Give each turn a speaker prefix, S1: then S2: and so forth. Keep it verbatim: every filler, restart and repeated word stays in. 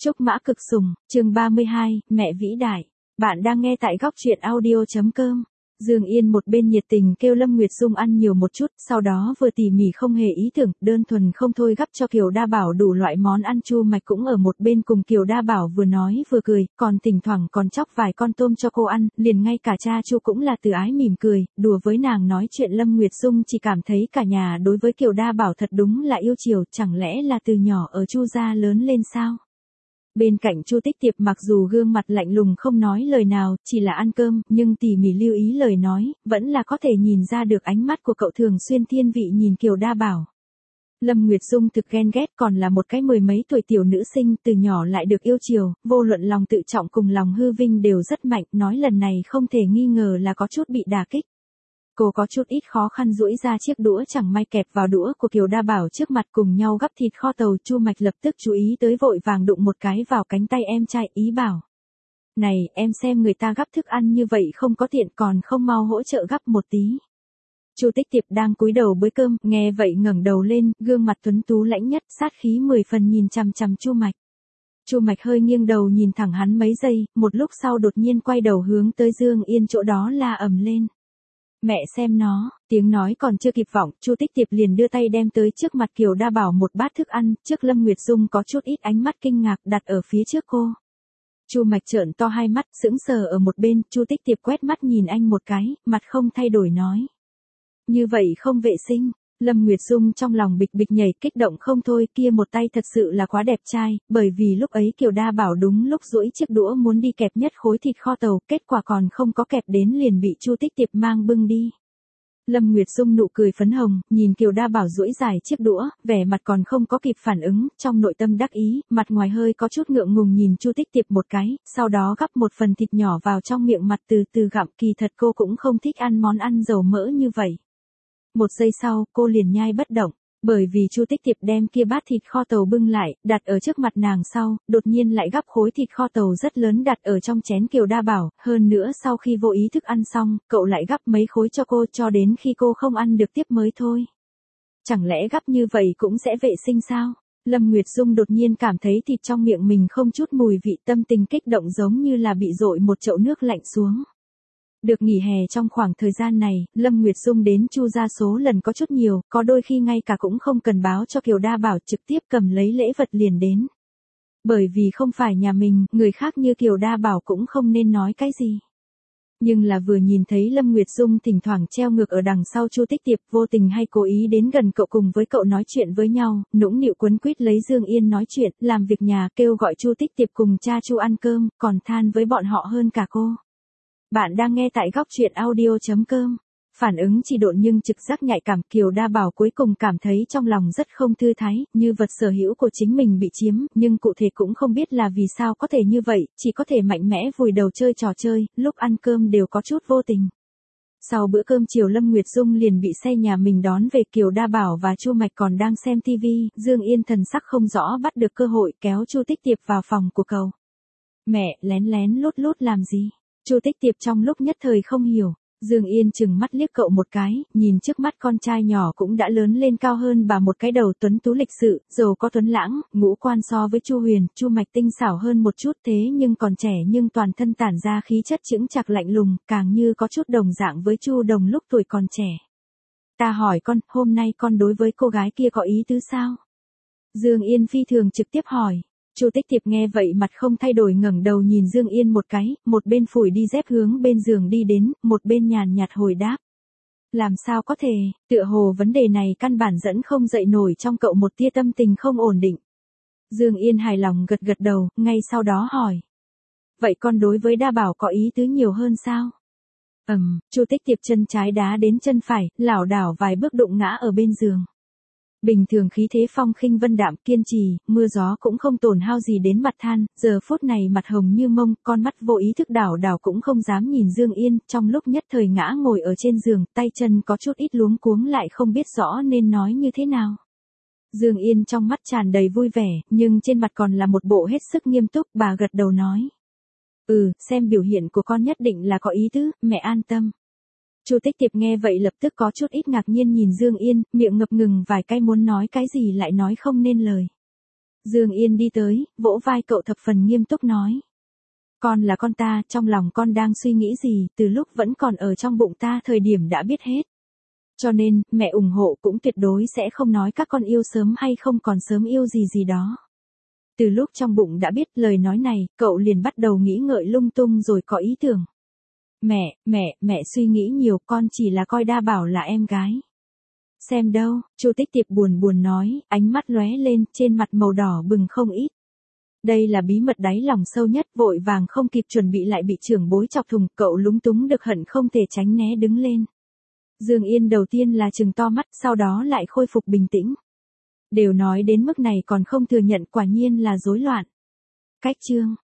S1: Trúc Mã Cực Sùng, chương ba mươi hai, mẹ vĩ đại. Bạn đang nghe tại góc truyện audio.com. Dương Yên một bên nhiệt tình kêu Lâm Nguyệt Dung ăn nhiều một chút, sau đó vừa tỉ mỉ không hề ý tưởng, đơn thuần không thôi gắp cho Kiều Đa Bảo đủ loại món ăn. Chu Mạch cũng ở một bên cùng Kiều Đa Bảo vừa nói vừa cười, còn thỉnh thoảng còn chóc vài con tôm cho cô ăn, liền ngay cả cha Chu cũng là từ ái mỉm cười, đùa với nàng nói chuyện. Lâm Nguyệt Dung chỉ cảm thấy cả nhà đối với Kiều Đa Bảo thật đúng là yêu chiều, chẳng lẽ là từ nhỏ ở Chu gia lớn lên sao? Bên cạnh Chu Tích Tiệp mặc dù gương mặt lạnh lùng không nói lời nào, chỉ là ăn cơm, nhưng tỉ mỉ lưu ý lời nói, vẫn là có thể nhìn ra được ánh mắt của cậu thường xuyên thiên vị nhìn Kiều Đa Bảo. Lâm Nguyệt Dung thực ghen ghét, còn là một cái mười mấy tuổi tiểu nữ sinh, từ nhỏ lại được yêu chiều, vô luận lòng tự trọng cùng lòng hư vinh đều rất mạnh, nói lần này không thể nghi ngờ là có chút bị đả kích. Cô có chút ít khó khăn duỗi ra chiếc đũa chẳng may kẹp vào đũa của Kiều Đa Bảo trước mặt, cùng nhau gắp thịt kho tàu. Chu Mạch lập tức chú ý tới, vội vàng đụng một cái vào cánh tay em trai, ý bảo: "Này, em xem người ta gắp thức ăn như vậy không có tiện, còn không mau hỗ trợ gắp một tí." Chu Tích Tiệp đang cúi đầu bới cơm, nghe vậy ngẩng đầu lên, gương mặt tuấn tú lãnh nhất, sát khí mười phần nhìn chằm chằm Chu Mạch. Chu Mạch hơi nghiêng đầu nhìn thẳng hắn mấy giây, một lúc sau đột nhiên quay đầu hướng tới Dương Yên chỗ đó la ầm lên: "Mẹ xem nó!" Tiếng nói còn chưa kịp vọng, Chu Tích Tiệp liền đưa tay đem tới trước mặt Kiều Đa Bảo một bát thức ăn, trước Lâm Nguyệt Dung có chút ít ánh mắt kinh ngạc đặt ở phía trước cô. Chu Mạch trợn to hai mắt, sững sờ ở một bên. Chu Tích Tiệp quét mắt nhìn anh một cái, mặt không thay đổi nói: "Như vậy không vệ sinh." Lâm Nguyệt Dung trong lòng bịch bịch nhảy, kích động không thôi, kia một tay thật sự là quá đẹp trai, bởi vì lúc ấy Kiều Đa Bảo đúng lúc duỗi chiếc đũa muốn đi kẹp nhất khối thịt kho tàu, kết quả còn không có kẹp đến liền bị Chu Tích Tiệp mang bưng đi. Lâm Nguyệt Dung nụ cười phấn hồng, nhìn Kiều Đa Bảo duỗi dài chiếc đũa, vẻ mặt còn không có kịp phản ứng, trong nội tâm đắc ý, mặt ngoài hơi có chút ngượng ngùng nhìn Chu Tích Tiệp một cái, sau đó gắp một phần thịt nhỏ vào trong miệng mặt từ từ gặm. Kỳ thật cô cũng không thích ăn món ăn dầu mỡ như vậy. Một giây sau, cô liền nhai bất động, bởi vì Chu Tích Tiệp đem kia bát thịt kho tàu bưng lại, đặt ở trước mặt nàng sau, đột nhiên lại gắp khối thịt kho tàu rất lớn đặt ở trong chén Kiều Đa Bảo, hơn nữa sau khi vô ý thức ăn xong, cậu lại gắp mấy khối cho cô, cho đến khi cô không ăn được tiếp mới thôi. Chẳng lẽ gắp như vậy cũng sẽ vệ sinh sao? Lâm Nguyệt Dung đột nhiên cảm thấy thịt trong miệng mình không chút mùi vị, tâm tình kích động giống như là bị dội một chậu nước lạnh xuống. Được nghỉ hè trong khoảng thời gian này, Lâm Nguyệt Dung đến Chu gia số lần có chút nhiều, có đôi khi ngay cả cũng không cần báo cho Kiều Đa Bảo, trực tiếp cầm lấy lễ vật liền đến. Bởi vì không phải nhà mình, người khác như Kiều Đa Bảo cũng không nên nói cái gì. Nhưng là vừa nhìn thấy Lâm Nguyệt Dung thỉnh thoảng treo ngược ở đằng sau Chu Tích Tiệp, vô tình hay cố ý đến gần cậu cùng với cậu nói chuyện với nhau, nũng nịu quấn quýt lấy Dương Yên nói chuyện, làm việc nhà, kêu gọi Chu Tích Tiệp cùng cha Chu ăn cơm, còn than với bọn họ hơn cả cô. Bạn đang nghe tại góc truyện audio.com. Phản ứng chỉ độn nhưng trực giác nhạy cảm, Kiều Đa Bảo cuối cùng cảm thấy trong lòng rất không thư thái, như vật sở hữu của chính mình bị chiếm, nhưng cụ thể cũng không biết là vì sao có thể như vậy, chỉ có thể mạnh mẽ vùi đầu chơi trò chơi, lúc ăn cơm đều có chút vô tình. Sau bữa cơm chiều, Lâm Nguyệt Dung liền bị xe nhà mình đón về, Kiều Đa Bảo và Chu Mạch còn đang xem tivi, Dương Yên thần sắc không rõ bắt được cơ hội kéo Chu Tích Tiệp vào phòng của cậu. "Mẹ, lén lén lút lút làm gì?" Chu Tích Tiệp trong lúc nhất thời không hiểu. Dương Yên chừng mắt liếc cậu một cái, nhìn trước mắt con trai nhỏ cũng đã lớn lên, cao hơn bà một cái đầu, tuấn tú lịch sự, giàu có tuấn lãng, ngũ quan so với Chu Huyền, Chu Mạch tinh xảo hơn một chút, thế nhưng còn trẻ nhưng toàn thân tản ra khí chất chững chạc lạnh lùng, càng như có chút đồng dạng với Chu Đồng lúc tuổi còn trẻ. "Ta hỏi con, hôm nay con đối với cô gái kia có ý tứ sao?" Dương Yên phi thường trực tiếp hỏi. Chu Tích Tiệp nghe vậy mặt không thay đổi ngẩng đầu nhìn Dương Yên một cái, một bên phủi đi dép hướng bên giường đi đến, một bên nhàn nhạt hồi đáp: "Làm sao có thể, tựa hồ vấn đề này căn bản dẫn không dậy nổi trong cậu một tia tâm tình không ổn định." Dương Yên hài lòng gật gật đầu, ngay sau đó hỏi: "Vậy con đối với Đa Bảo có ý tứ nhiều hơn sao?" Ầm, Chu Tích Tiệp chân trái đá đến chân phải, lảo đảo vài bước đụng ngã ở bên giường. Bình thường khí thế phong khinh vân đạm, kiên trì, mưa gió cũng không tổn hao gì đến mặt than, giờ phút này mặt hồng như mông, con mắt vô ý thức đảo đảo cũng không dám nhìn Dương Yên, trong lúc nhất thời ngã ngồi ở trên giường, tay chân có chút ít luống cuống, lại không biết rõ nên nói như thế nào. Dương Yên trong mắt tràn đầy vui vẻ, nhưng trên mặt còn là một bộ hết sức nghiêm túc, bà gật đầu nói: "Ừ, xem biểu hiện của con nhất định là có ý tứ, mẹ an tâm." Chu Tích Tiệp nghe vậy lập tức có chút ít ngạc nhiên nhìn Dương Yên, miệng ngập ngừng vài cái muốn nói cái gì lại nói không nên lời. Dương Yên đi tới, vỗ vai cậu thập phần nghiêm túc nói. Con là con ta, trong lòng con đang suy nghĩ gì, từ lúc vẫn còn ở trong bụng ta thời điểm đã biết hết. Cho nên, mẹ ủng hộ cũng tuyệt đối sẽ không nói các con yêu sớm hay không còn sớm yêu gì gì đó. Từ lúc trong bụng đã biết lời nói này, cậu liền bắt đầu nghĩ ngợi lung tung rồi có ý tưởng. Mẹ, mẹ, mẹ suy nghĩ nhiều, con chỉ là coi Đa Bảo là em gái. Xem đâu, Chu Tích Tiệp buồn buồn nói, ánh mắt lóe lên, trên mặt màu đỏ bừng không ít. Đây là bí mật đáy lòng sâu nhất, vội vàng không kịp chuẩn bị lại bị trưởng bối chọc thùng, cậu lúng túng được hận không thể tránh né đứng lên. Dương Yên đầu tiên là trừng to mắt, sau đó lại khôi phục bình tĩnh. Đều nói đến mức này còn không thừa nhận, quả nhiên là rối loạn. Cách chương